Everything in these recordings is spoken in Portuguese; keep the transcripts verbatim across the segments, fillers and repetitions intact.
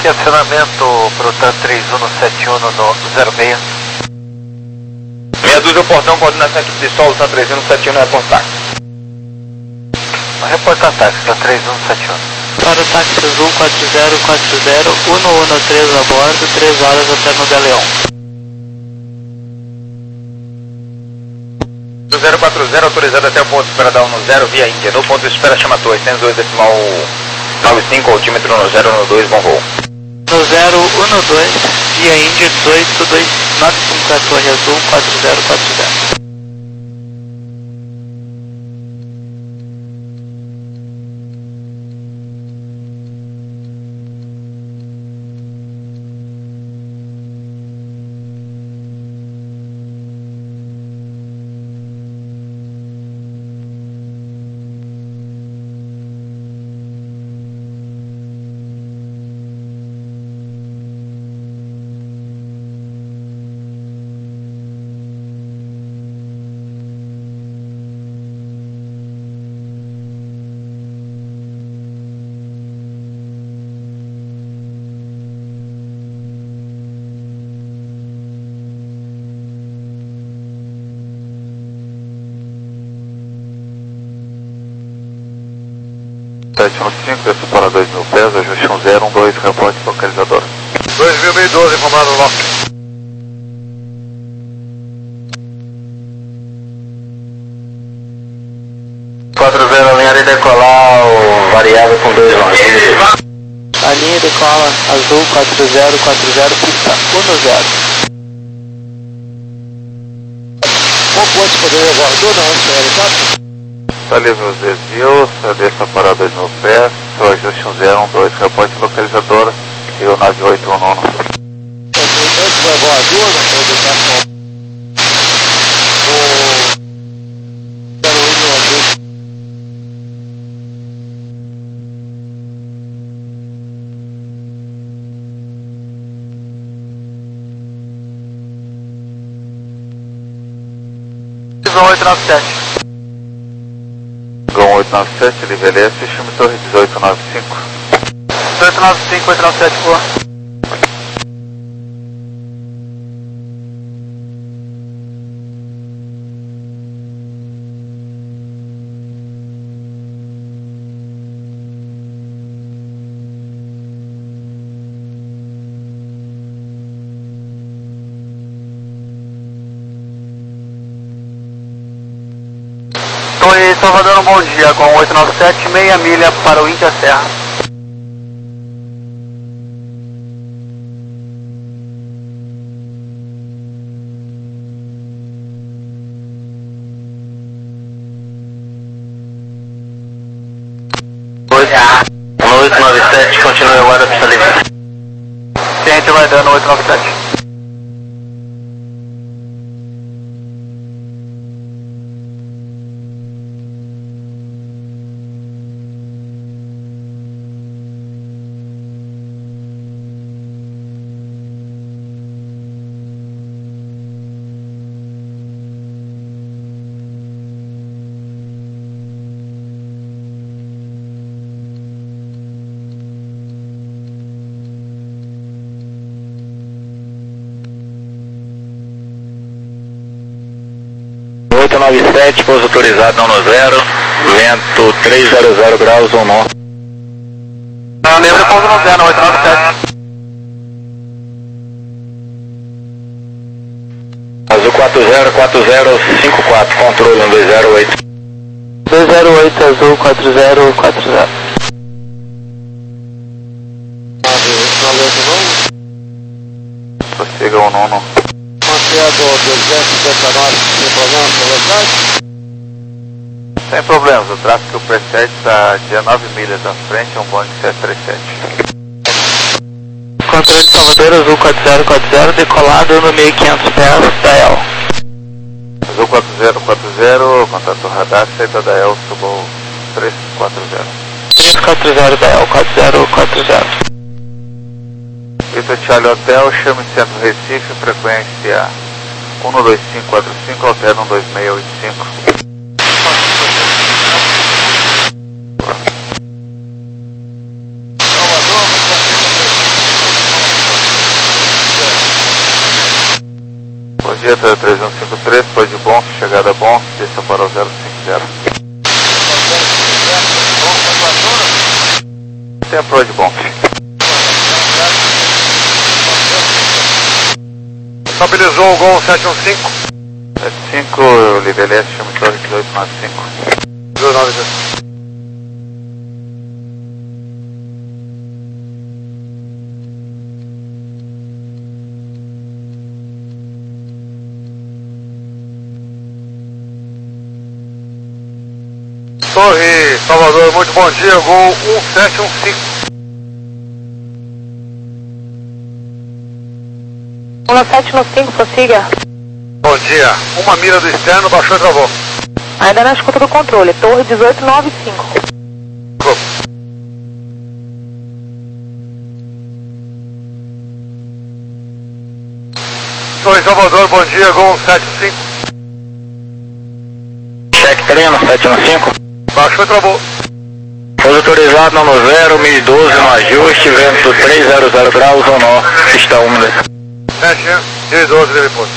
aqui acionamento para o TAN três um sete um no zero seis. Meia dúzia o portão, coordenação equipe de solo, TAN três um sete um, reportar. Reportar táxi, TAN três um sete um. Para o táxi azul quatro zero quatro zero, um um três a bordo, três horas até no Galeão. zero quatro zero, autorizado até o ponto de espera da um no zero, via Índia. No ponto de espera chama torre, oitocentos e dois decimal noventa e cinco, altímetro no zero no dois, bom voo. No zero um dois, via Índia dezoito dois nove cinco, a torre azul quatro zero quatro zero. sete um cinco, desce para dois mil pés, ajuste um zero um dois, reporte localizador. dois mil e doze, comando lock. quatro zero, linha de decolar, o variável com dois nove. A linha decola azul quatro zero quatro zero, pista um zero. Qual pode poder levar? Não, senhor, tá? Está livre os desvios, desça para dois mil pés, seu ajuste um zero um dois, reporte localizador, e o nove oito um nove. Antes de levar a ajuda, eu vou deixar com o zero oito azul. oito nove sete. Gol oito nove sete, ele envelhece, chame torre dezoito nove cinco. dezoito nove cinco, oito nove sete, boa. Oi, Salvador, um bom dia, com oito nove sete, meia milha para o Índia Serra. oito nove sete, continue agora pista livre. Ciente, vai dando oito nove sete. oito nove sete, pouso autorizado não no zero, vento trezentos graus ou não. Não, lembra pouso no zero, oito nove sete. Azul quatro zero quatro zero cinco quatro, controle um dois zero oito. dois zero oito, azul quatro zero quatro zero. Prossiga o nono. Manter do duzentos e setenta e nove, sem problema, velocidade? Sem problemas, o tráfego precede está a dezenove milhas à frente, é um Boeing sete três sete. Controle de Salvador, azul quatro zero quatro zero, decolado no mil e quinhentos pés da E L. Azul quatro zero quatro zero, contato radar, saída da E L, subo três quatro zero. três quatro zero da E L, quatro zero quatro zero. Vitor Charlie Hotel, chame Centro Recife, frequência um dois cinco quatro cinco, alterna um dois seis oito cinco. Julieta três um cinco três, foi de bom, chegada bom, desça para o zero cinco zero. Tem a pro de bom. Estabilizou o Gol sete um cinco. sete cinco, eu liguei leste, chama torre dezoito nove cinco. dezoito nove cinco. Torre Salvador, muito bom dia, Gol um sete um cinco. um sete um cinco, prossiga. Bom dia, uma mira do externo, baixou e travou. Ainda na escuta do controle, torre dezoito nove cinco. Go. Torre Salvador, bom dia, Gol um sete cinco. Cheque treino, sete um cinco. Baixou e travou. Pouso autorizado no zero, mil e doze no ajuste, vento trezentos graus ou nó, pista úmida. sete, mil e doze, dele posto.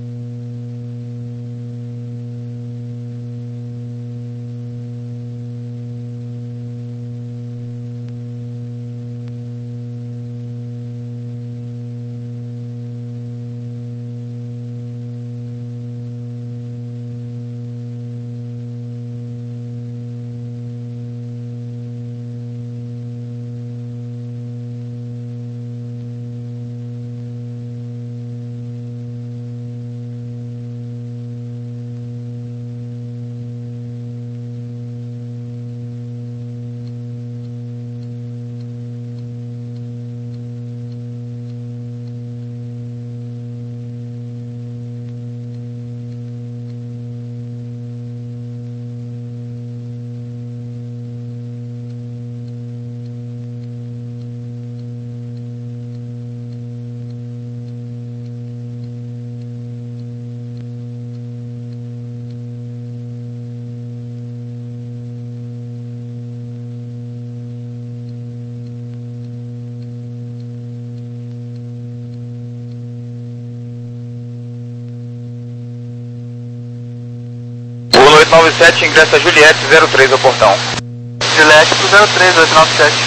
oito nove sete, ingressa Juliette zero três ao portão. Juliette pro zero três, oito nove sete.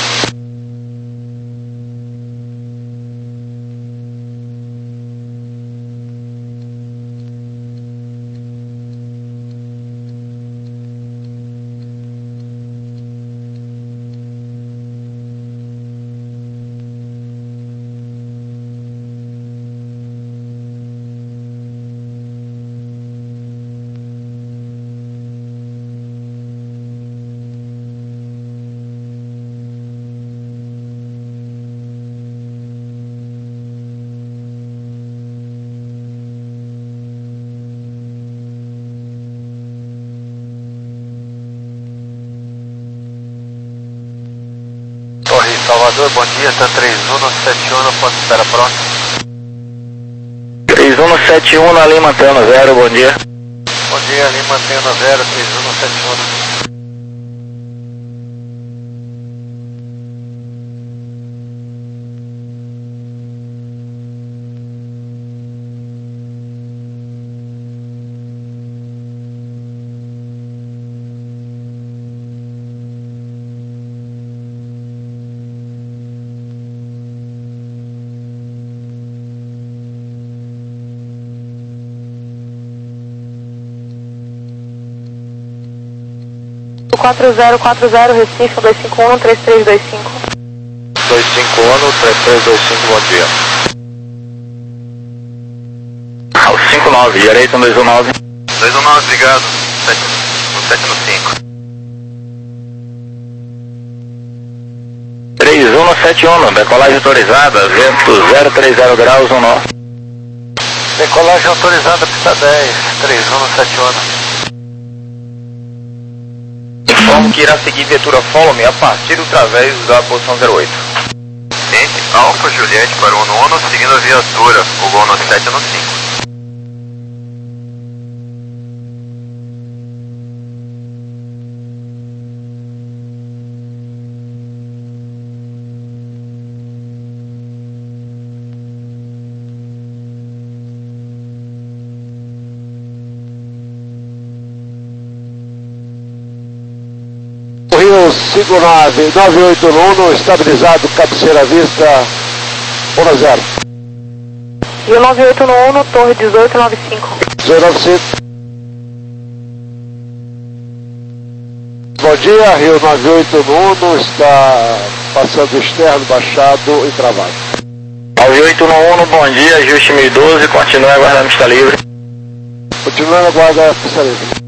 Torre Salvador, bom dia, tá três um sete um, ponto de espera próximo. três um sete um na linha mantendo zero, bom dia. Bom dia, ali mantendo zero, três um sete um. quatro zero quatro zero, Recife, dois cinco um, três três dois cinco. dois cinco um, três três dois cinco, bom dia. Ao cinco nove, direito dois um nove. dois um nove, obrigado. sete no cinco. três um sete um, decolagem autorizada, vento zero trinta graus, um nó. Decolagem autorizada, pista dez, três um sete um. Informo que irá seguir viatura Follow Me a partir do través da posição zero oito. Ciente, Alfa Juliette para o nono, seguindo a viatura, o Gol no sete no cinco. Rio cinco nove, nove oito um, estabilizado, cabeceira à vista, um a zero. Rio nove oito um, torre dezoito nove cinco. dezoito nove cinco. Bom dia, Rio nove oito um, está passando externo, baixado e travado. nove oito um, bom dia, ajuste mil e doze, continue aguardando pista livre. Continuando a guarda pista livre.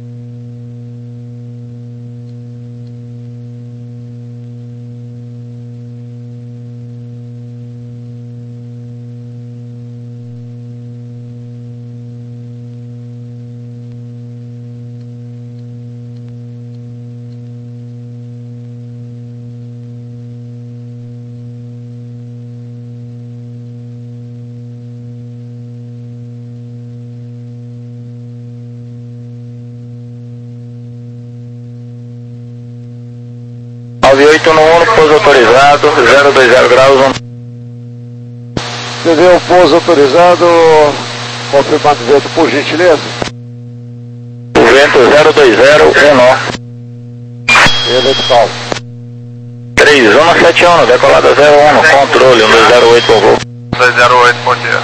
nove oito um, pouso autorizado, zero dois zero graus. Entendeu? Pouso autorizado, confirmando o vento, por gentileza. O vento zero dois zero um nó. Evento calmo. três um sete um, decolada zero um, controle um dois zero oito, por favor. dois zero oito, bom dia.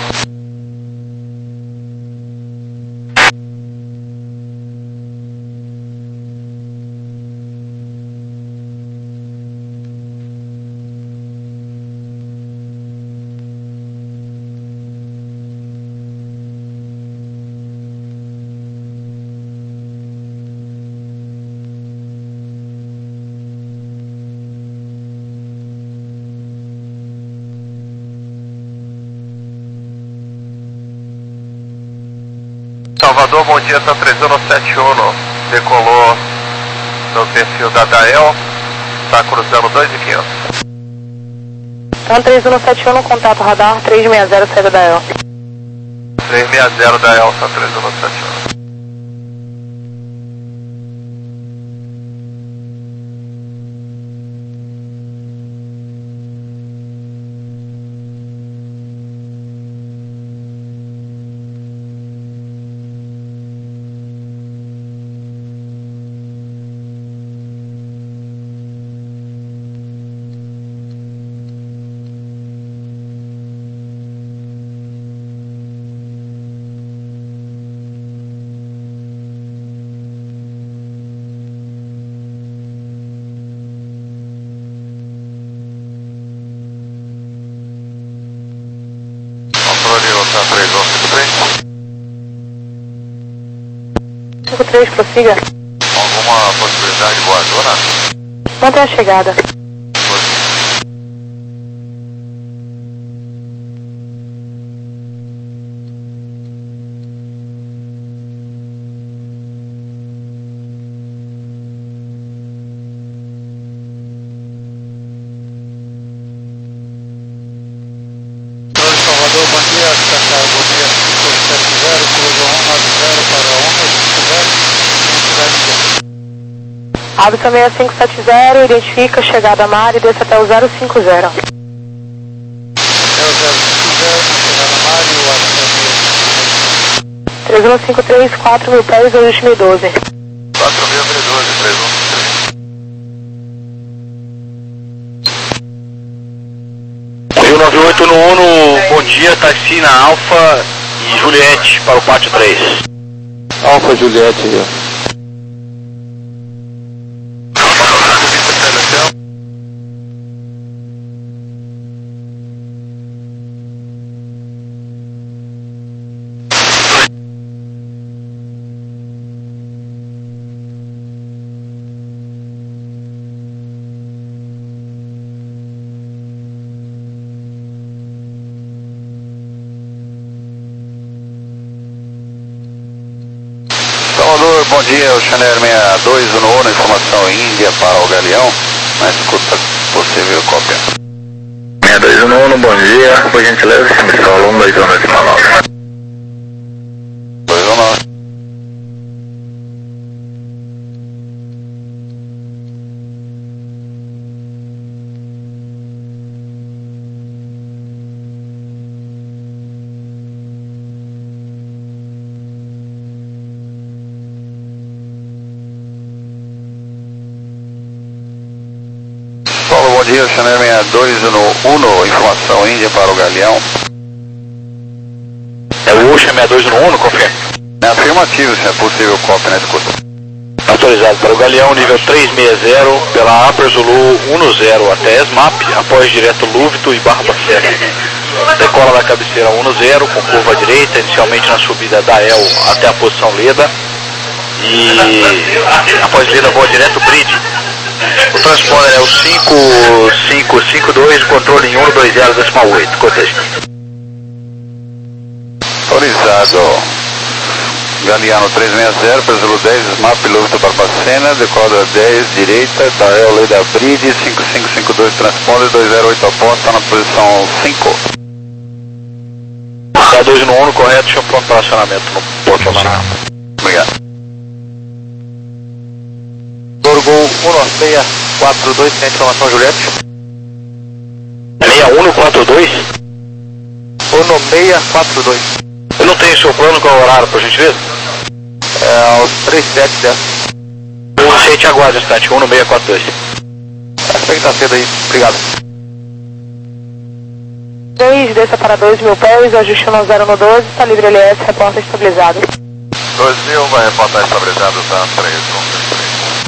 Salvador, bom dia, está três um sete um, decolou no perfil da Dael, está cruzando dois e quinhentos. Então três um sete um, contato radar três seis zero, saída da E L. três seis zero da E L, está três um sete um. cinco três, prossiga. Alguma possibilidade de voadora? Quanto é a chegada? Salvador, bom dia, Cacau, bom dia, cinco sete zero, cruzou um nove zero para um cinco zero, Abson seis cinco sete zero, identifica chegada a mar e desce até o zero cinco zero. É o zero cinco zero, chegada a mar e o Abson três um cinco três, quatro mil pés, ajuste mil e doze. quatro mil e doze, três um cinco três. Rio nove oito um, bom dia, taxi na Alfa e Juliette para o pátio três. Alfa Juliette aí, ó. Salvador, bom dia, o Chanel sessenta e dois no Uno, informação Índia para o Galeão, na escuta possível cópia. sessenta e dois no Uno, bom dia, por gentileza, chame solo um dois um decimal nove. dois um nove. dia, Channel sessenta e dois no Uno, informação Índia para o Galeão. É o Ocean sessenta e dois no Uno, confirma? É afirmativo, se é possível, copy, né, escuta. Autorizado para o Galeão, nível trezentos e sessenta, pela Upper Zulu dez até ESMAP, após direto Lúvito e Barra Bacena. Decola da cabeceira dez, com curva à direita, inicialmente na subida da E L até a posição Leda. E após Leda voa direto Bridge. O transponder é o cinco cinco cinco dois, controle em um dois zero decimal oito. Cotejo. Autorizado. Galeano trezentos e sessenta, Brasil dez, SMAP, Lúvito Barbacena, decola dez, direita, da E L Leda Bridge, cinco cinco cinco dois, transponder, dois zero oito aposta, na posição cinco. K dois no Uno, correto, chama pronto para acionamento no Porto Amaral. Obrigado. Gol um seis quatro dois, tem informação Juliette. seis um quatro dois? um seis quatro dois. Eu não tenho o seu plano com o horário, por gentileza? É aos três sete dez. um sete aguarde o instante, um seis quatro dois. Acho que tá cedo aí, obrigado. dois, desça para dois mil pés, ajuste no zero no doze, está livre L S, reporta estabilizado. dois mil vai reportar estabilizado, tá três um três.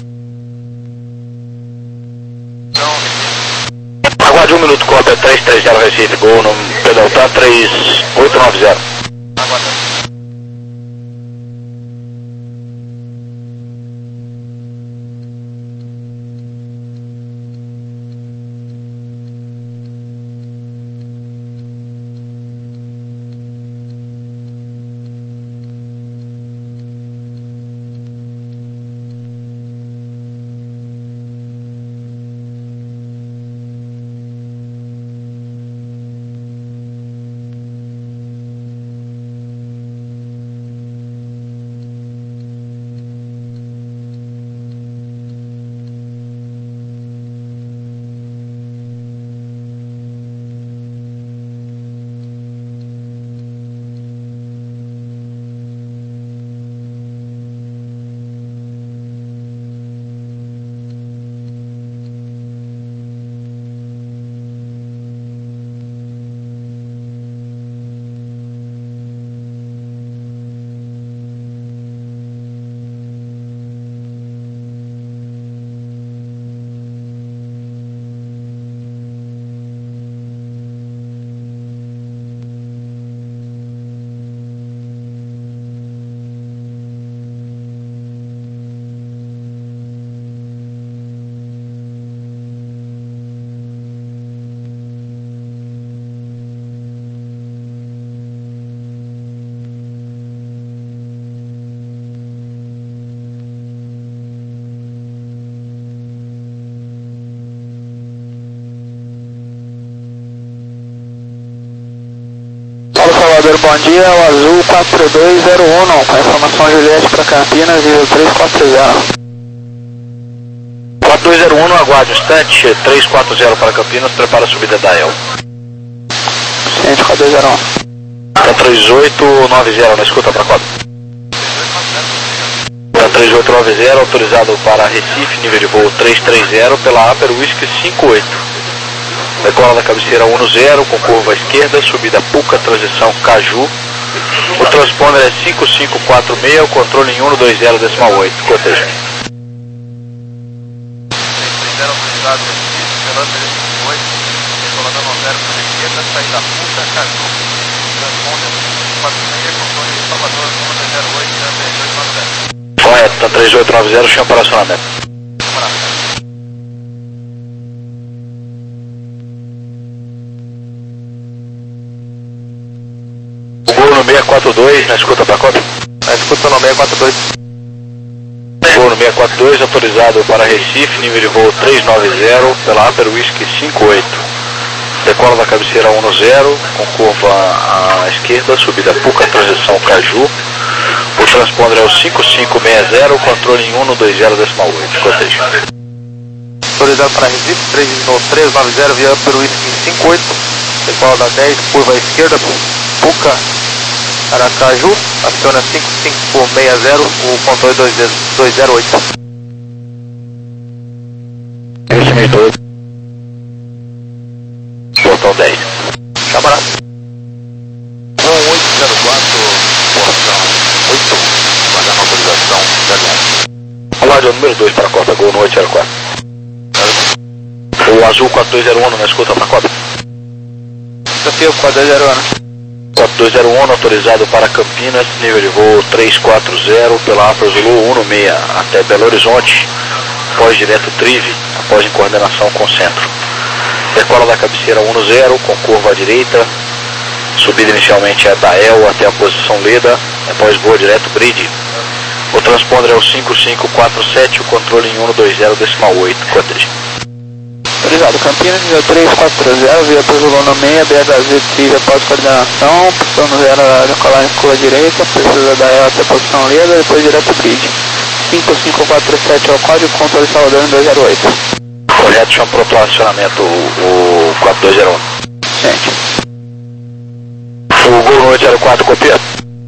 Aguarde um minuto, cópia três três zero Recife, gol no pedal tá três oito nove zero. Aguarda. Bom dia, o Azul quatro dois zero um, com a informação Juliette para Campinas, nível três quatro zero. quatro dois zero um, aguarde um instante, três quatro zero para Campinas, prepara a subida da E L. Ciente, quatro dois zero um. Tá três oito nove zero, na escuta para quatro. Tá três oito nove zero, autorizado para Recife, nível de voo três três zero, pela Upper Whisky cinco oito. Decola da cabeceira um zero, com curva à esquerda, subida Puca, transição Caju. O transponder é cinco cinco quatro seis, o controle em um dois zero decimal oito. Cotejo. Correto, tá três oito nove zero, chama para acionamento. seis quatro dois, na escuta para cópia? Na escuta no seis quatro dois. Voo no seis quatro dois, autorizado para Recife, nível de voo três nove zero, pela Upper Whisky cinco oito. Decola da cabeceira um zero, com curva à esquerda, subida Puca, transição Caju. O transponder é o cinco cinco seis zero, controle em um dois zero decimal oito. Cotejo. Autorizado para Recife, três nove zero, via Upper Whisky cinco oito. Decola da dez, curva à esquerda, Puca, Aracaju, aciona cinco cinco seis zero, o controle dois zero oito. rádio número dois para a Copa, Gol no oito zero quatro. O azul quatro dois zero um na escuta para a Copa. Desafio quatro dois zero um. quatro dois zero um autorizado para Campinas, nível de voo três quatro zero pela Apra Zulu um seis até Belo Horizonte, após direto Trive, após em coordenação com o centro. Decola da cabeceira um zero com curva à direita, subida inicialmente é da E L até a posição Leda, após voa direto Bride. O transponder é o cinco cinco quatro sete, o controle em cento e vinte decimal oito, cortejo. Autorizado, Campinas, nível três quatro zero, via Zulu no seis, B H Z Trive após coordenação, posição no zero, decolar em curva à direita, precisa da E L até a posição Leda, depois direto Bride. cinco cinco quatro sete é o código, controle Salvador em dois zero oito. Projeto chama para o acionamento o, o quatro dois zero um. Gente. O Gol no oito zero quatro, copia.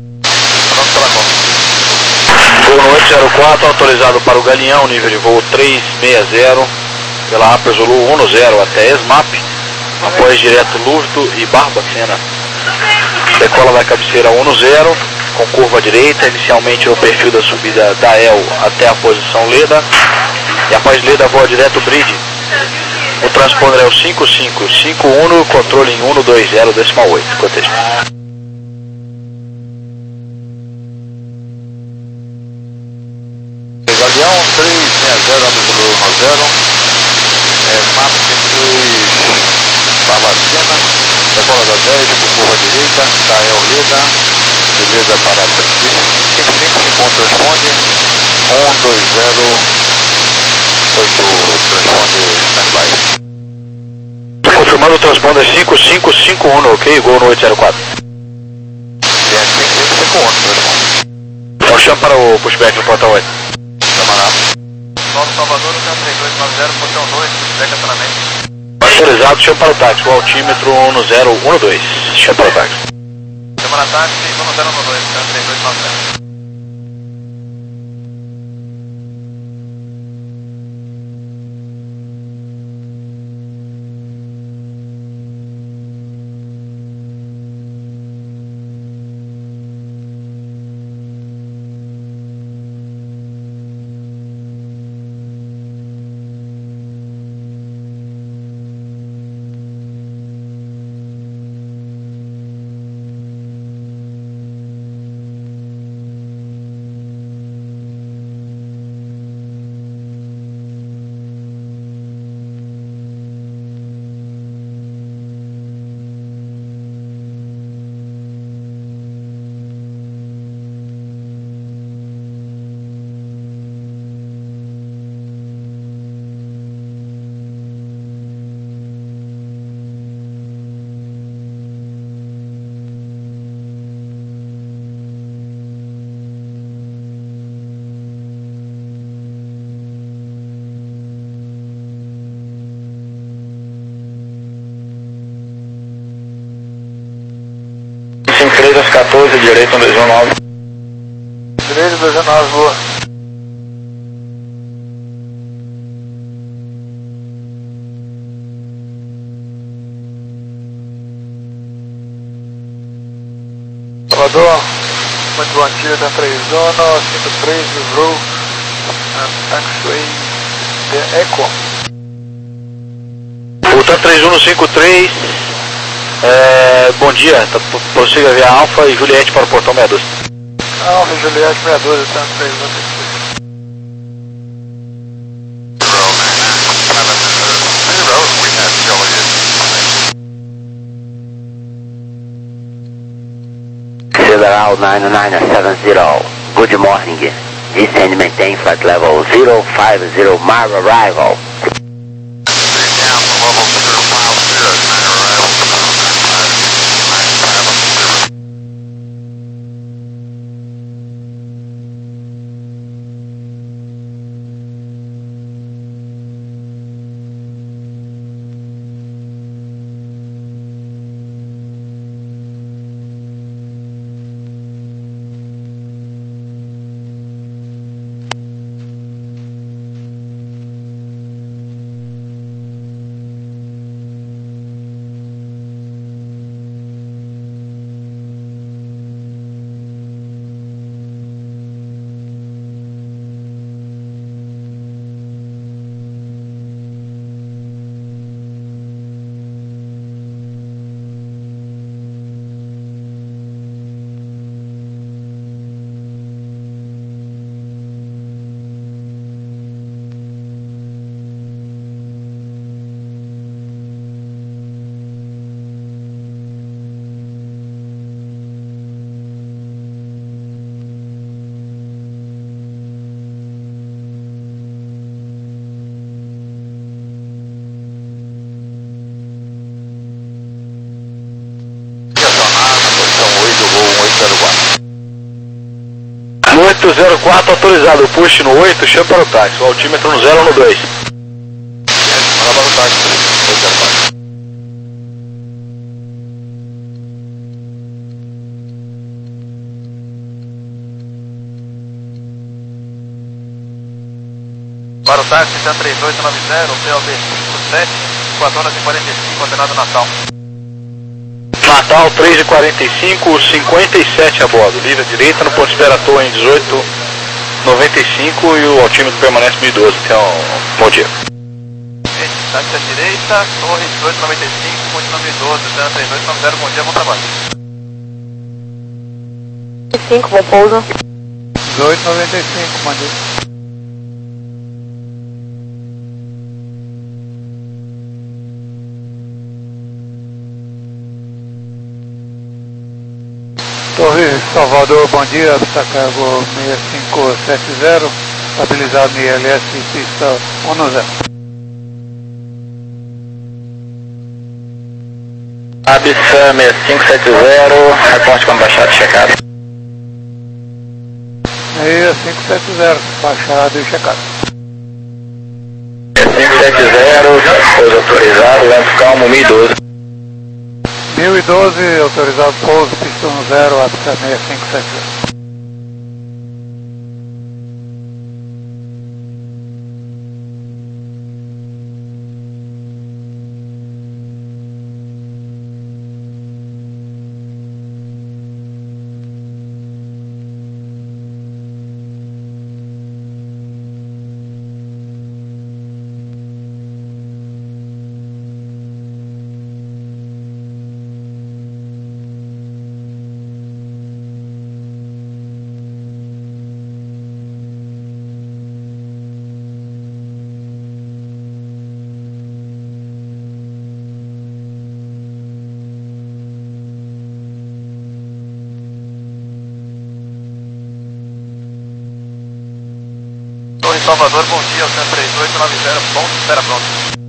Gol no oito zero quatro, autorizado para o Galeão, nível de voo três seis zero, pela Apra Zulu um zero até ESMAP, após direto Lúvito e Barbacena. Decola da cabeceira um zero, com curva à direita, inicialmente no perfil da subida da E L até a posição Leda, e após Leda voa direto Bride. O transponder é o cinco cinco cinco um, controle em cento e vinte decimal oito, cortejo. Galeão três seis zero, Abdul um zero, é, mapa cento e dois, Barbacena, decola da dez, com curva direita, da E L Leda, de Leda para cinco cinco cinco um transponde, um dois zero, oito transponde standby. Confirmando o transponder cinco cinco cinco um, ok? Gol no oito zero quatro. É cinco cinco cinco um, transponde. Então chama para o pushback no portão oito. Chama lá. Nova Salvador, no três dois nove zero, portão dois, pushback acionamento. Autorizado, chama para o táxi, o altímetro um zero um dois. Chama para o táxi. Chama na táxi, um zero um dois, três dois nove zero. cinco três às quatorze, direito um dois um nove. Direito dois um nove, boa. Salvador, muito bom dia, da três zona, cinco três, Rivro, taxiway de Eco. O três um no cinco três, é, bom dia, tá, prossiga via Alfa e Juliette para o portão sessenta e dois. Alfa e Juliette sessenta e dois, tá três um. Federal nine nine seven zero, good morning. Descend and maintain flight level zero five zero, my arrival. oito zero quatro autorizado, push no oito, chama para o táxi, o altímetro no zero no dois. Manda para o táxi, oito zero quatro. Para o táxi, T três oito nove zero, P O B cinco sete, quatro horas e quarenta e cinco, ordenado Natal. Natal três e quarenta e cinco, cinquenta e sete a bordo, livre à direita, no ponto de espera Torre em dezoito noventa e cinco e o altímetro permanece mil e doze, então, bom dia. Táxi à direita, Torre dezoito noventa e cinco, continua mil e doze, T três oito nove zero, bom dia, bom trabalho. cinco, bom pouso. dezoito noventa e cinco, bom dia. Torre Salvador, bom dia, Tacargo seis cinco sete zero, estabilizado no I L S, pista um zero. Abissam seis cinco sete zero, reporte com baixado e checado. seis cinco sete zero, baixado e checado. seis cinco sete zero, pouso autorizado, vento calmo, mil e doze. mil e doze, autorizado pouso, pista um zero, Abissam seis cinco sete zero. Torre Salvador, bom dia, T três oito nove zero, ponto, espera pronto.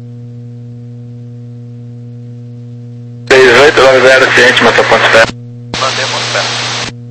três oito nove zero, ciente, mata ponto espera. Manter ponto, espera.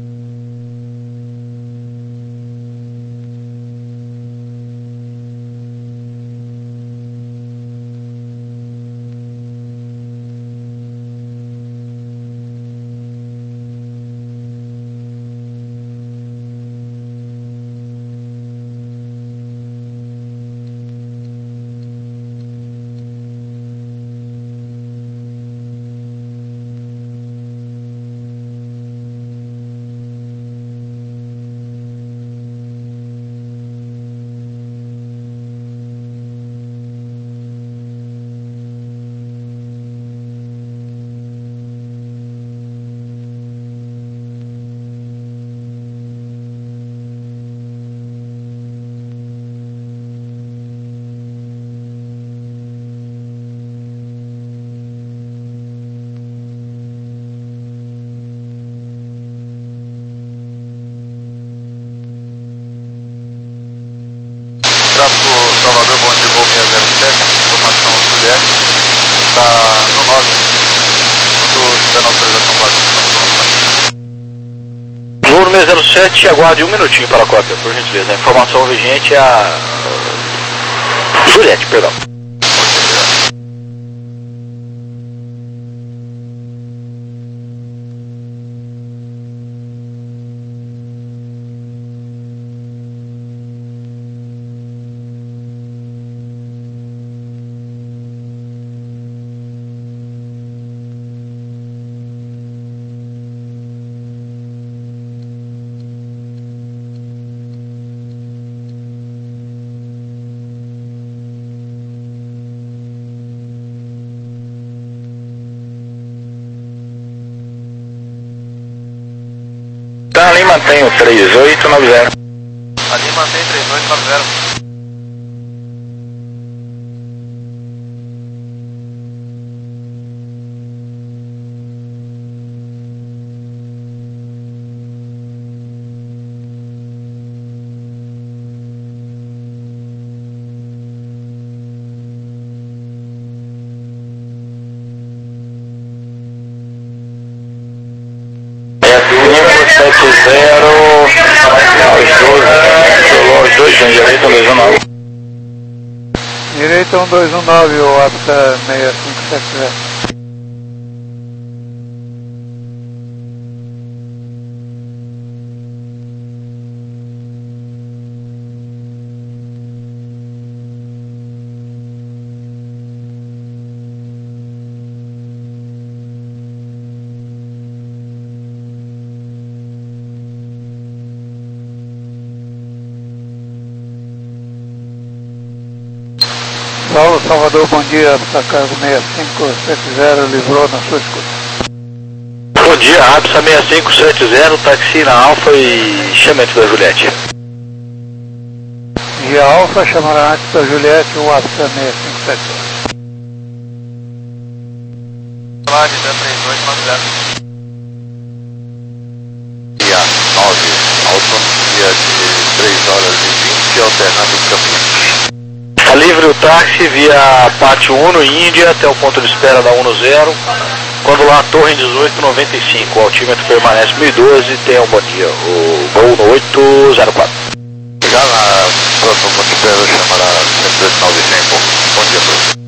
Tráfego Salvador, bom dia, voo seis zero sete, informação Juliette, está no nove, tudo esperando autorização básica. Voo seis zero sete, aguarde um minutinho para a cópia, por gentileza. A informação vigente é a Juliette, perdão. Tá, ali mantém o três oito nove zero. Ali mantém três oito nove zero. cinco sete zero, os dois Juliette um dois um nove, o APTA seis cinco sete zero. Saulo, Salvador, bom dia, APSA cargo seis cinco sete zero, livrou na sua escuta. Bom dia, APSA seis cinco sete zero, táxi na Alfa e chamamento da Juliette. E a Alfa chamará antes da Juliette o APSA seis cinco sete zero. Olá, Vida três dois nove zero. Dia nove, autonomia de três horas e vinte, alternando o caminho. Está livre o táxi via Pátio Uno, Índia, até o ponto de espera da um zero. Quando lá, Torre dezoito noventa e cinco, o altímetro permanece mil e doze, tenha um bom dia. O voo no oito zero quatro. Chegar na próxima ponto de espera, chamará cento e dois nove cinco. Bom dia, professor.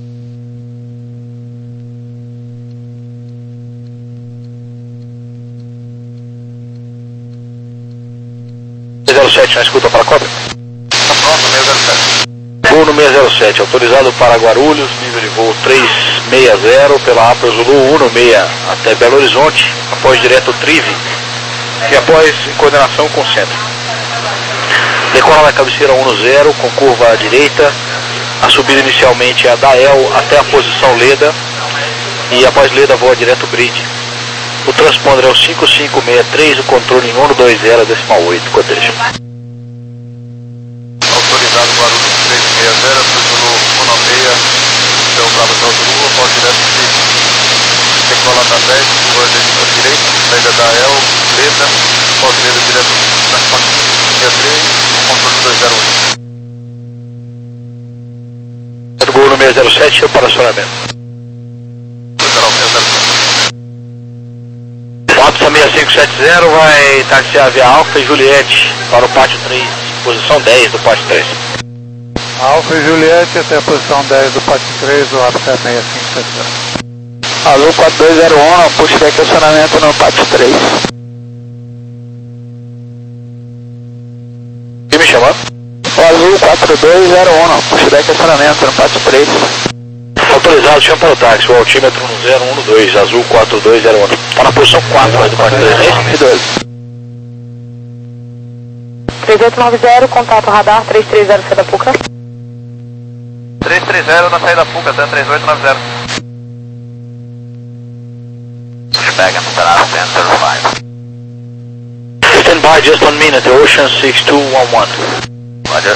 zero sete na escuta para a cópia? Tá pronto, seis zero sete. Voo no seis zero sete, autorizado para Guarulhos, nível de voo três seis zero, pela APA Zulu um seis até Belo Horizonte, após direto Trive e após em coordenação com o centro. Decola na cabeceira um zero, com curva à direita, a subida inicialmente é a Dael até a posição Leda e após Leda voa direto Grid. O transponder é o cinco cinco seis três, o controle em um dois zero decimal oito, cotejo. Autorizado Guarulhos três seis zero, Zulu um seis, seu Bravo do Zulu, após direto de decola da dez, curva à direita, saída da El, Leda, após Leda direto transporte seis três, controle dois zero oito. Gol no seis zero sete, para acionamento. APSA seis cinco sete zero vai taxiar via Alfa e Juliette para o Pátio três, posição dez do Pátio três. Alfa e Juliette até a posição dez do Pátio três, o APSA seis cinco sete zero. Alô, quatro dois zero um, pushback acionamento no Pátio três. Quem me chamou? O Azul quatro dois zero um, pushback acionamento no Pátio três. Autorizado, chama para o táxi, o altímetro no zero um dois, Azul quatro dois zero um. Está na posição quatro do Pátio três, é isso? três oito nove zero, contato radar três três zero, saída Puca. três três zero na saída Puca, até três oito nove zero. Pushback Amsterdam Center five. Stand by just one minute, Ocean six two one one. Roger.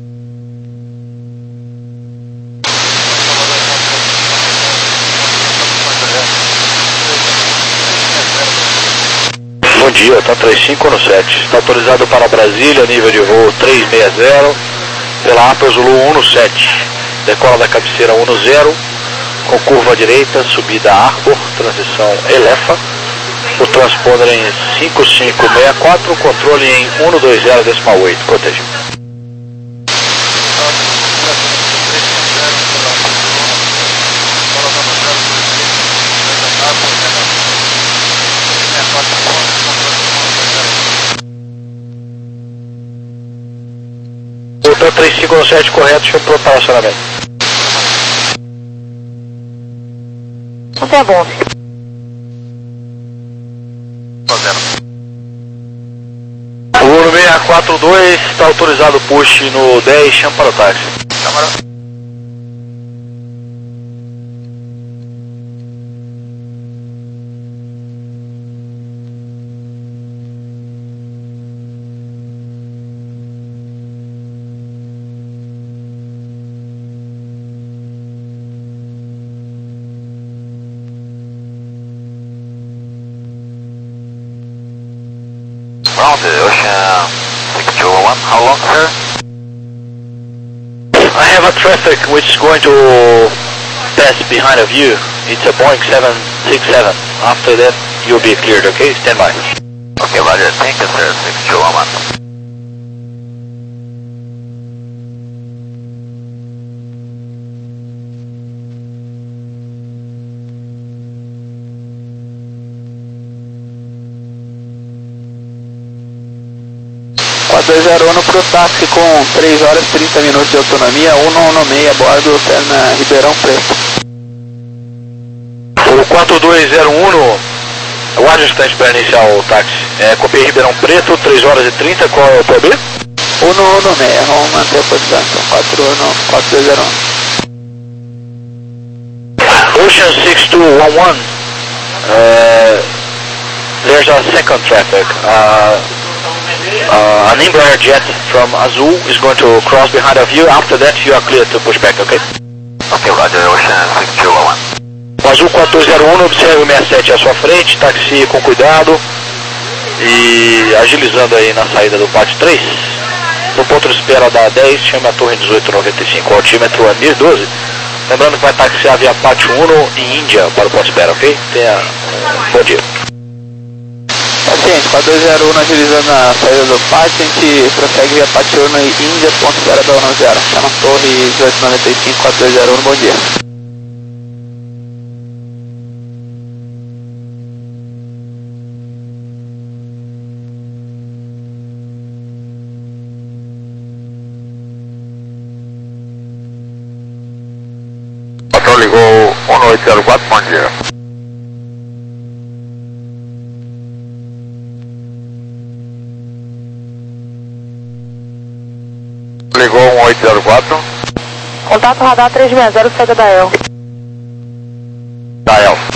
Bom dia, está três cinco no sete. Está autorizado para Brasília, nível de voo três seis zero, pela APA Zulu um sete. Decola da cabeceira um zero, com curva à direita, subida Arbor, transição Elefa. O transponder em cinco cinco seis quatro, controle em um dois zero decimal oito, cotejo. Voltou três cinco sete correto, deixa eu pronto para acionamento. Não tem bom. O voo seis quatro dois está autorizado push no dez, chama para o táxi. Câmara. Grounded, Ocean six two one one, how long, sir? I have a traffic which is going to pass behind of you. It's a Boeing seven six seven. After that, you'll be cleared, okay? Stand by. Okay, Roger, thank you, sir, six two one one. dois zero um pro táxi com três horas e trinta minutos de autonomia, um um seis a bordo, na Ribeirão Preto. O quatro dois zero um, aguarde um instante para iniciar o táxi. É, copiei Ribeirão Preto, três horas e trinta, qual é o P O B? um um seis, vamos manter a posição, então, quatro dois zero um. Ocean six two one one, uh, there's a second traffic. Uh, uh, an Embraer jet from Azul is going to cross behind of you. After that, you are clear to push back, okay? Ok, Roger, Ocean six two one one. O Azul quatro dois zero um, observe o sessenta e sete à sua frente, táxi com cuidado e agilizando aí na saída do pátio três. No ponto de espera da dez, chama a torre dezoito noventa e cinco, o altímetro é mil e doze. Lembrando que vai taxiar via pátio um em Índia para o ponto de espera, ok? Tenha um bom dia. Paciente, quatro dois zero um agilizando na saída do pátio, a gente prossegue via pátio um em Índia, ponto de espera da um zero. Chama a torre dezoito noventa e cinco, quatro dois zero um, bom dia. Ligou um oito zero quatro, bom dia. Ligou um oito zero quatro. Contato radar três seis zero, saída da El. Da El.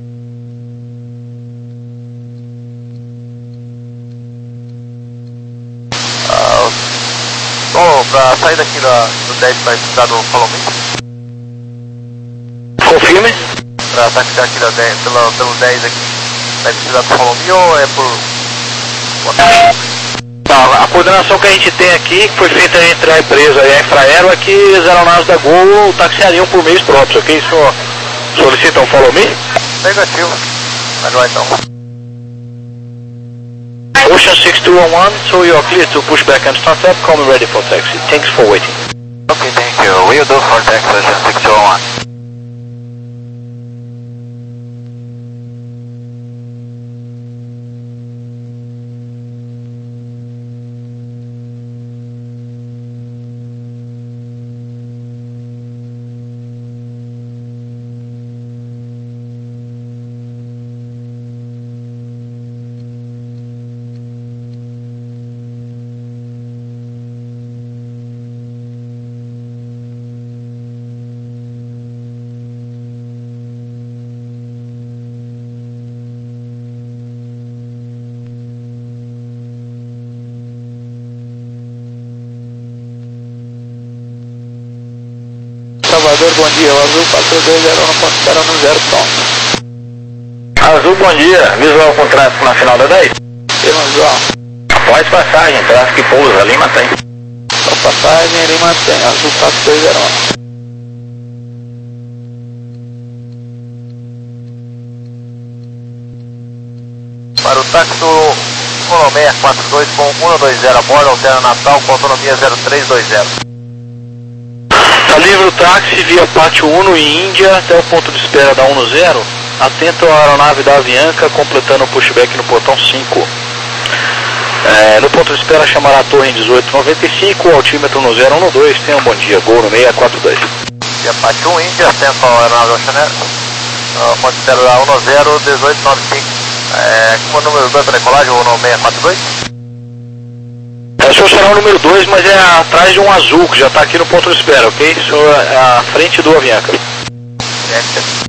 Ah, bom, pra sair daqui da, do dez vai precisar do Follow Me? Confirme. Pra taxiar aqui da dez, pelo, pelo dez aqui, vai precisar do Follow Me ou é por... Não, a coordenação que a gente tem aqui, que foi feita entre a empresa e a Infraero, é que as aeronaves da Gol taxiariam por meios próprios, ok? Isso solicita um Follow Me? Negativo. Mas vai então. Ocean six two one one, so you are clear to push back and start up, call me ready for taxi. Thanks for waiting. Ok, thank you. Will do for taxi, Ocean six two one one. Salvador, bom dia, o Azul quatro dois zero um, ponto espera no zero tom. Azul, bom dia. Visual com tráfego na final da dez? Tem visual. Após passagem, tráfego e pousa, Lima tem. Só passagem, Lima tem, Azul quatro dois zero um. Para o táxi do um seis quatro dois com um dois zero a bordo, alterna Natal com autonomia zero três dois zero. Está livre o táxi via pátio um em Índia até o ponto de espera da um zero. Atento à aeronave da Avianca completando o pushback no portão cinco. É, no ponto de espera chamará a torre em dezoito noventa e cinco, o altímetro no zero um dois. Tenha um bom dia, Gol no seis quatro dois. Via pátio um Índia, atento à aeronave Oceaneer. Uh, ponto de espera da um zero dezoito noventa e cinco. É, como é o número dois para decolagem, o seis quatro dois? É, o senhor será o número dois, mas é atrás de um azul que já está aqui no ponto de espera, ok? O senhor é à frente do Avianca. É,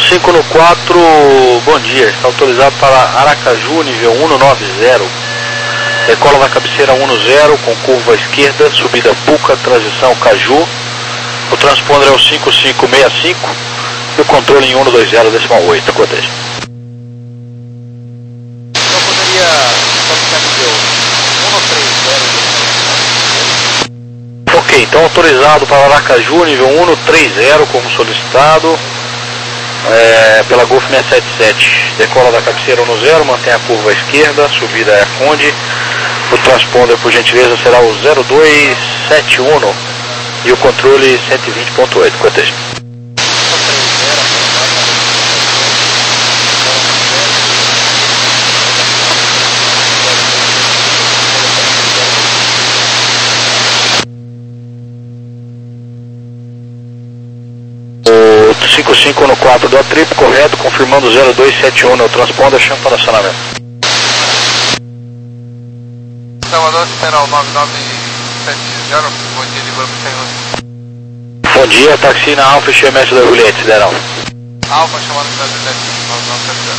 cinco no quatro, bom dia, está autorizado para Aracaju, nível cento e noventa. Decola na cabeceira cento com curva à esquerda, subida Puca, transição Caju. O transponder é o cinco cinco seis cinco e o controle em cento e vinte decimal oito. Coteja. Então poderia qualificar nível cento e trinta. Ok, então autorizado para Aracaju, nível cento e trinta como solicitado. É, pela Golf seiscentos e setenta e sete, decola da cabeceira cento, mantém a curva à esquerda, subida é a Conde. O transponder, por gentileza, será o zero dois sete um e o controle cento e vinte ponto oito. Coteja. cinco cinco no quatro do Atrip, correto, confirmando zero dois sete um, o transponder, chama para acionamento. Salvador, Federal nove nove sete zero, bom dia, de Banco Senhor. Bom dia, taxi na Alfa, X M S da Juliette, Federal. Alfa, chamando para nove nove sete zero.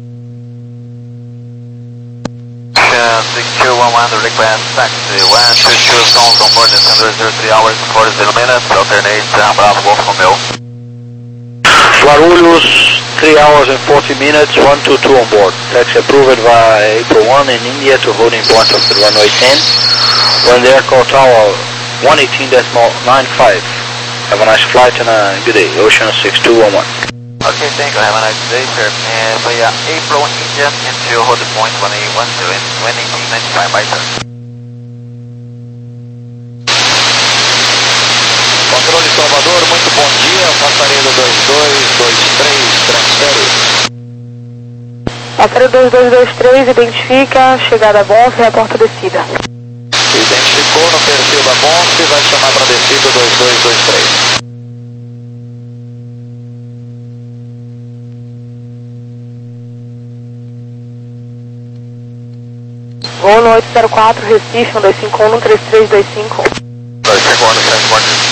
six two one one, request taxi, one two two stones on board, December zero three hours and forty minutes, alternate, Bravo, Golf Romeo. Guarulhos, three hours and forty minutes, one two two on board. Taxi approved by April one in India to holding point of the runway ten. When the aircraft tower one eighteen decimal nine five. Have a nice flight and a good day. Ocean six two one one. Okay, thank you. Have a nice day, sir. And via April India into holding point one eight one zero and one eighteen ninety-five by sir. Controle Salvador, muito bom dia, passarinho dois dois dois três, transfere. Passarinho dois dois dois três, identifica, chegada a Bonf e a porta descida. Identificou no perfil da Bonf, vai chamar para descida dois dois dois três. Voo no oito zero quatro, Recife, um dois cinco um, três três dois cinco. dois cinco um, transponder.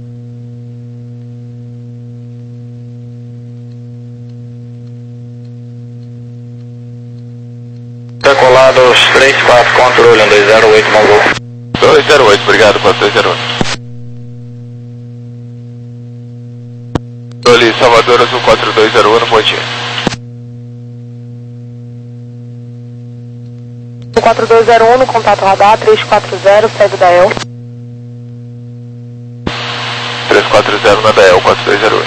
Decolados três quatro, controle um dois zero oito, Mongol. dois zero oito, obrigado, quatro dois zero oito. Controle Salvador Azul quatro dois zero um, bom dia. quatro dois zero um, contato radar três quatro zero, segue da E L. três quatro zero na D L, quatro dois zero oito.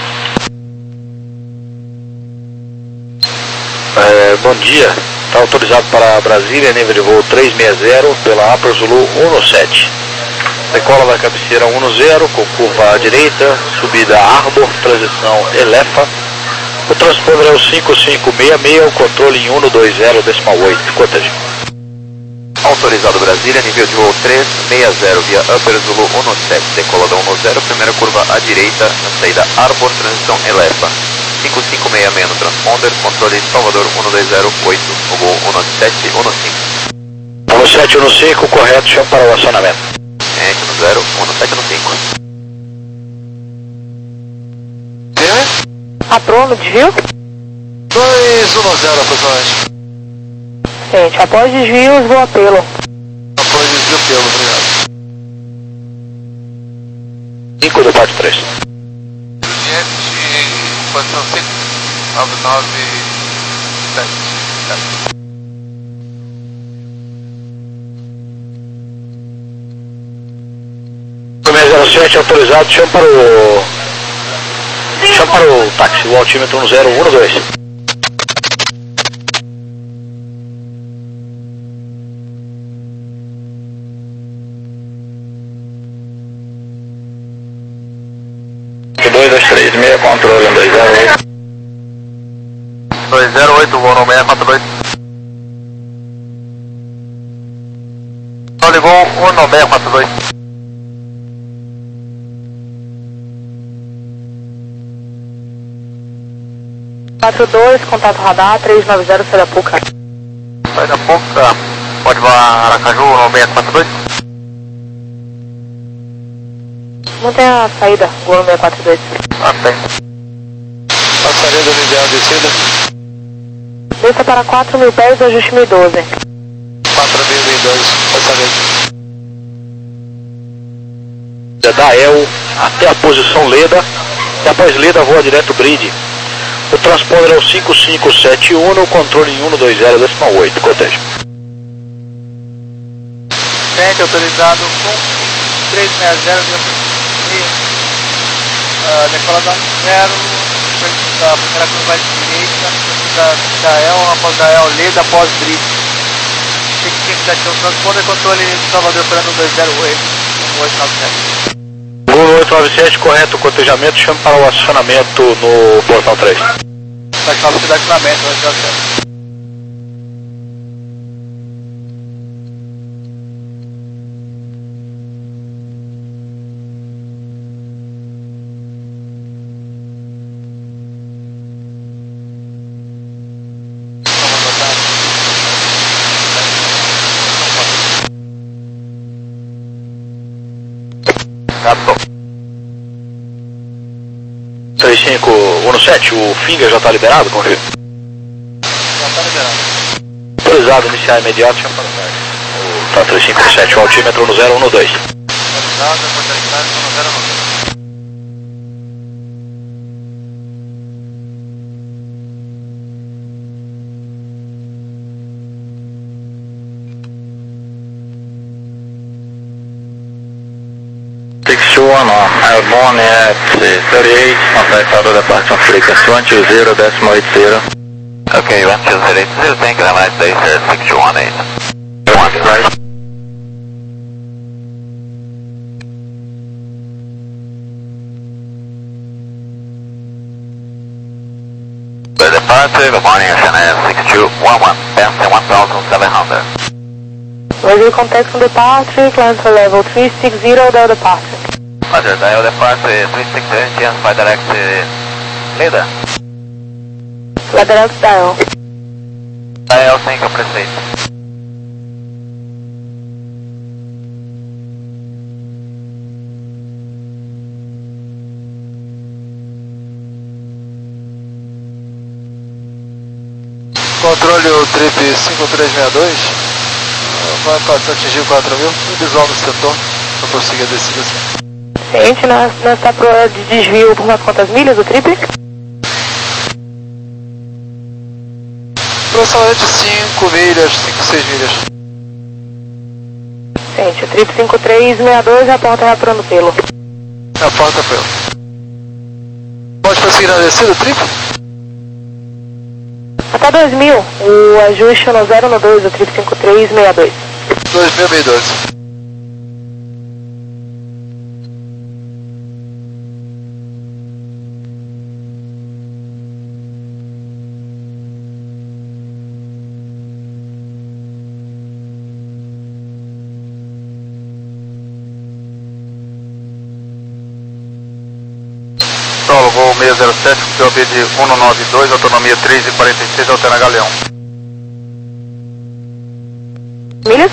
É, bom dia. Está autorizado para Brasília, nível de voo trezentos e sessenta pela Upper Zulu cento e sete. Decola da cabeceira cento com curva à direita, subida Arbor, transição Elefa. O transponder é o cinco cinco seis seis, o controle em cento e vinte decimal oito. Coteja. Autorizado Brasília, nível de voo trezentos e sessenta via Upper Zulu cento e sete. Decola da cento e vinte, primeira curva à direita, na saída Arbor, transição Elefa. cinco cinco seis seis no transponder, controle Salvador cento e vinte oito, o voo cento e sete cento e cinco. cento e sete cento e cinco, correto, chama para o acionamento. É, cento e zero, cento e sete cento e cinco. Patrão, no desvio? dois um zero, aproximadamente. Gente, após desvios, vou apelo. Após desvio, pelo, obrigado. cinco do parte três. Juliette, posição cinco nove nove sete. seis zero sete autorizado, chama para o... Chama para o táxi, o altímetro zero um dois. dois dois três seis, controle dois zero oito. dois zero oito, voo no seis quatro dois. Só ligou um no seis quatro dois. quatro dois, contato radar três nove zero, sai da Puca. Sai da Puca, pode voar Aracaju no seis quatro dois. Não tem a saída, voo no seis quatro dois. Ah, tem. Passaria Leda Indiano, descida. Desça para quatro mil pés, ajuste mil e doze. quatro mil e doze, passamento. Da E L até a posição Leda, e após Leda voa direto grid. O transponder é o cinco cinco sete um, o controle em cento e vinte decimal oito, cotejo. Frente autorizado com três seis zero, uh, decoladão zero, da primeira curva de direita, da, da E L, após da E L, Leda, após grid. cinco cinco sete um, transponder, controle de Salvador, operando dois zero oito, oito nove sete. Google oito nove sete, correto, cotejamento, chame para o acionamento no portão três. Vai falar do acionamento, vai ser certo. três cinco um sete, o Finger já está liberado, confio? Já está liberado. Autorizado, iniciar imediato, chama para o tarde. O tá três cinco um sete, o altímetro no zero um dois. Autorizado, portarizado, no zero um dois. six two one off, airborne at thirty-eight, contact auto departure frequency one two zero decimal eight zero. Okay, one two zero eight zero, thank you, have a nice day, sir, six two one eight. One, right. The departure, good morning, S N S six two one one, Benson one thousand seven hundred. Radio contact from departure, climb for level three six zero, dial departure. Roger, dial departure three six zero, chance by direct Leda. Let direct dial. Dial, thank you, proceed. Controle o trip cinco três seis dois. Vai passar, atingir quatro mil. Visual no setor. Para prosseguir a descida assim. Gente, nós, nós está pro de desvio por umas quantas milhas do trip? Aproximadamente cinco milhas, cinco, seis milhas. Gente, o trip cinco três seis dois, a porta reapurando pelo. A porta pelo. Pode prosseguir na descida o trip? Até dois mil, o ajuste no zero no dois, o trip cinco três seis dois. dois mil e doze. Solo, voo seis zero sete, Q O B de cento e noventa e dois, autonomia três e quarenta e seis, Altena Galeão. Milhas?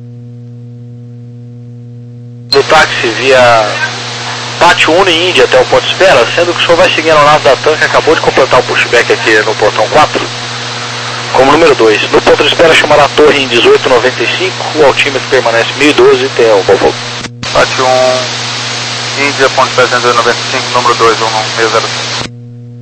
Do táxi via Pátio Uno e Índia até o ponto de espera, sendo que o senhor vai seguindo a nave da TAM, que acabou de completar o pushback aqui no portão quatro, como número dois. No ponto de espera chamará a torre em dezoito noventa e cinco, o altímetro permanece mil e doze e tem um bom voo. Pátio um, Índia, ponto trezentos e noventa e cinco, número dois, um seis zero cinco.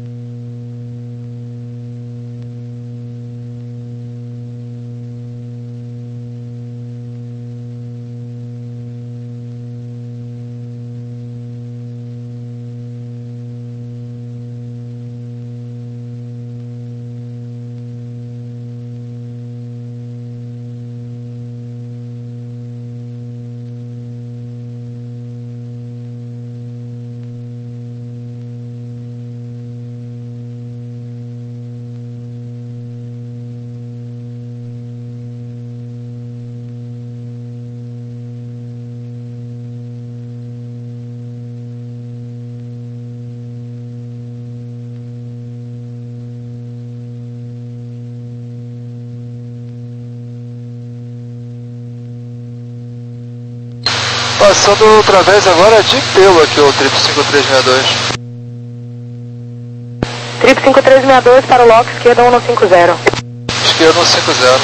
Passando outra vez agora de pelo aqui o trip cinco três seis dois. Trip cinco três seis dois para o lock, esquerda um cinco zero. Esquerda um cinco zero.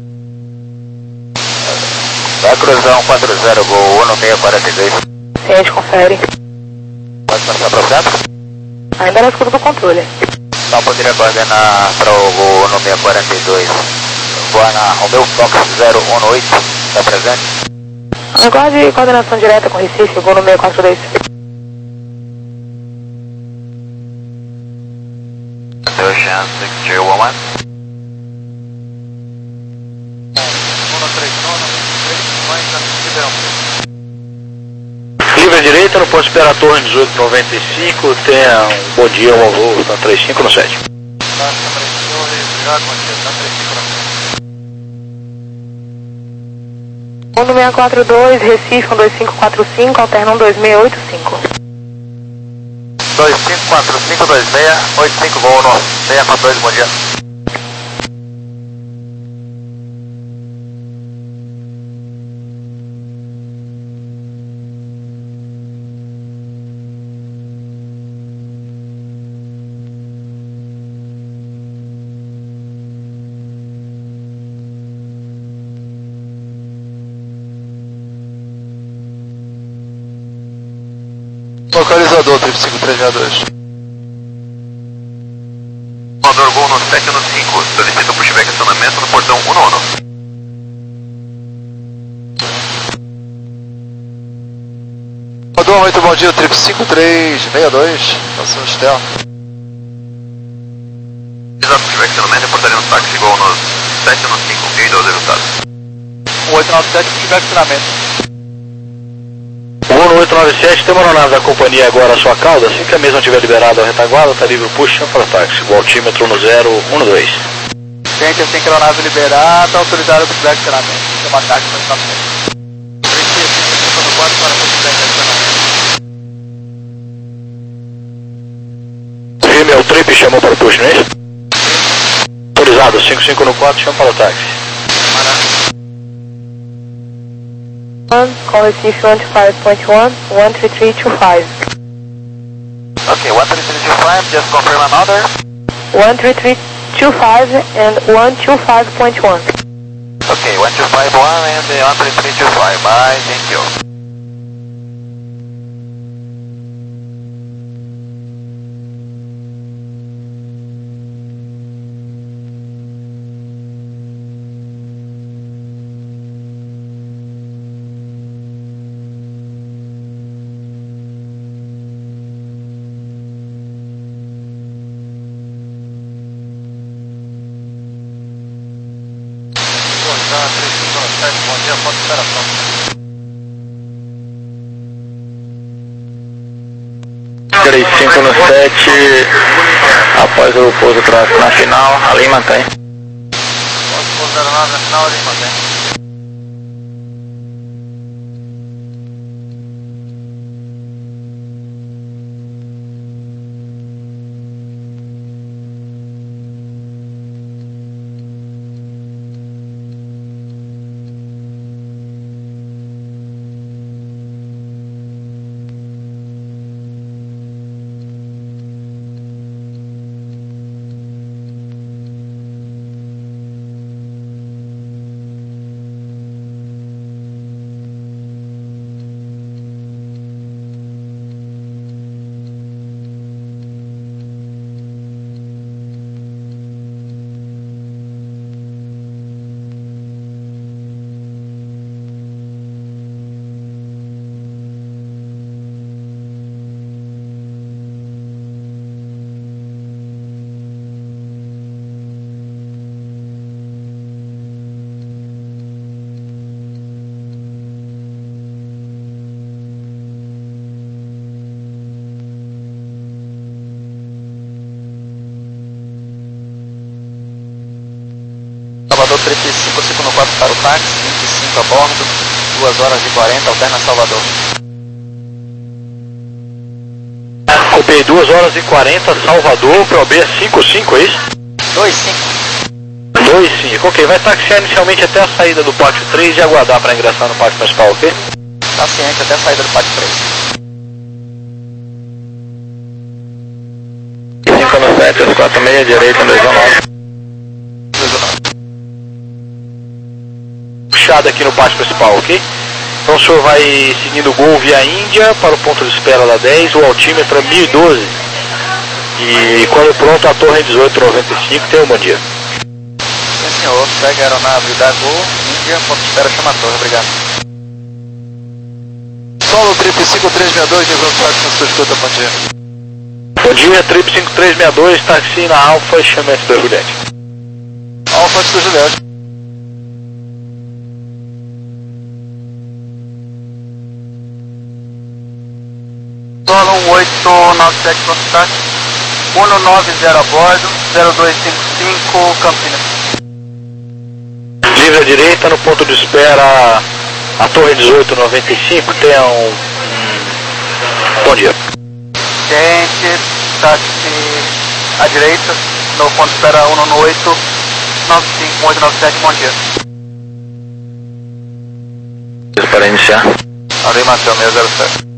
Vai cruzar um quatro zero, Gol um seis quatro dois. Sim, a gente confere. Pode passar para o centro? Ainda na escuta do controle. Não poderia coordenar para o Gol um seis quatro dois. Voar na Romeo Fox zero um oito, está presente? Aguarde coordenação direta com Recife, Gol um seis quatro dois. Ocean six zero one one. Livre à direita, no ponto espera a torre dezoito noventa e cinco, tenha um bom dia, um voo, tá três cinco no sete. um seis quatro dois, Recife um dois cinco quatro cinco, alterna um dois seis oito cinco. dois cinco quatro cinco dois seis oito cinco, voo no seis quatro dois, bom dia. Localizador, trip cinco três seis dois. Voador Gol no sete no cinco, solicita pushback acionamento no portão um nono. Voador, muito bom dia, trip cinco três seis dois, estação externa. Exato, pushback acionamento e portaria no táxi Gol no sete no cinco, ok, doze resultados. oito nove sete, pushback acionamento. Voo no oito nove sete, tem uma aeronave da companhia agora à sua cauda, assim que a mesma estiver liberada a retaguarda, está livre o push, chama para o táxi, o altímetro no zero um dois. Gente, assim que a aeronave liberar, está autorizado o pushback acionamento, chama a táxi para o estacionamento. Firme ao trip, chamou para o push, não é isso? Autorizado, cinco cinco no quatro, chama para o táxi. Call Recife one two five point one, one three three two five. Okay, one three three two five, just confirm another. one three three two five and one two five point one. Okay, one two five one and the one three three two five, bye, thank you. Bom dia, pode esperar a três cinco no sete, após o pouso tráfico na final, ali mantém. Posso pousar na final, ali mantém. Salvador trinta e cinco, cinco no quatro para o táxi, vinte e cinco a bordo, duas horas e quarenta, alterna Salvador. Copiei duas horas e quarenta, Salvador, para o B cinco cinco, é isso? dois cinco. dois cinco, ok, vai taxiar inicialmente até a saída do pátio três e aguardar para ingressar no pátio principal, ok? Tá ciente até a saída do pátio três. cinco no sete. sete, às quatro e meia, direita, dois um nove. Puxada aqui no pátio principal, ok? Então o senhor vai seguindo o Gol via Índia para o ponto de espera da dez, o altímetro é mil e doze. E quando pronto, a torre dezoito noventa e cinco, tenha um bom dia. Sim, senhor, segue a aeronave da Gol, Índia, ponto de espera, chama a torre, obrigado. Solo Trip cinco três seis dois, desenvolvimento na sua escuta, bom dia. Bom dia, Trip cinco três seis dois, taxi na Alfa, chama S dois Juliette. Alfa S dois Juliette. Solo um oito nove sete contato, um nove zero a bordo, zero dois cinco cinco, Campinas. Livre à direita, no ponto de espera, a torre dezoito noventa e cinco, tenha um, um bom dia. Gente, táxi à direita, no ponto de espera um oito nove cinco oito nove sete, bom dia. Para iniciar. Auri Marcel, seis zero sete.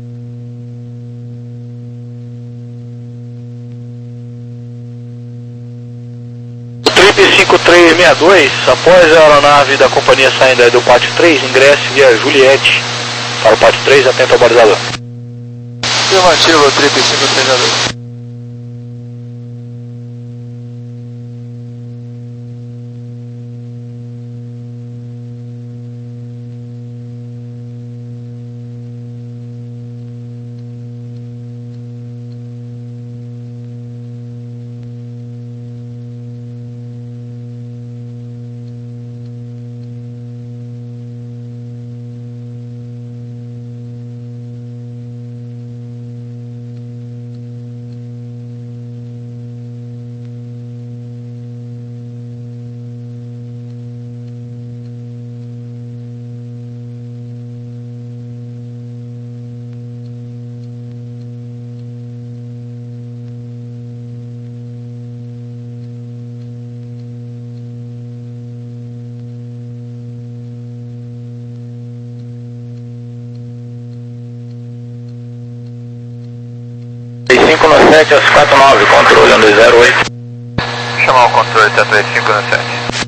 Trip cinco três seis dois, após a aeronave da companhia saindo do pátio três, ingresse via Juliette para o pátio três, atento ao balizador. Afirmativo, Trip cinco três seis dois. cinco no sete, às quatro e nove, controle um dois zero oito. Chamar o controle sete dois cinco no sete.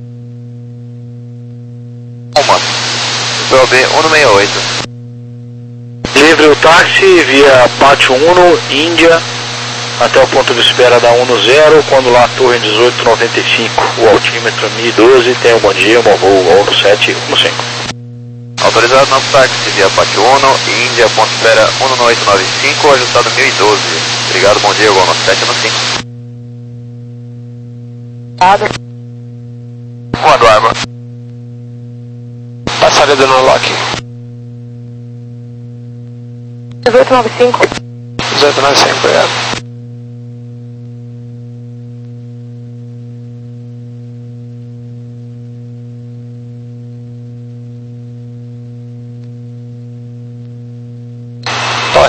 Uma. P B um seis oito. Livre o táxi via pátio um, Índia, até o ponto de espera da um zero, quando lá a torre dezoito noventa e cinco, o altímetro mil e doze, tenha um bom dia, bom voo, um sete um cinco. Autorizado novo táxi via pátio um, Índia, ponto de espera um oito nove cinco, ajustado mil e doze. Obrigado, bom dia, Gol sete no cinco. Nada. Voando, Arma. Passada do no lock. dezoito noventa e cinco. dezoito nove cinco, obrigado.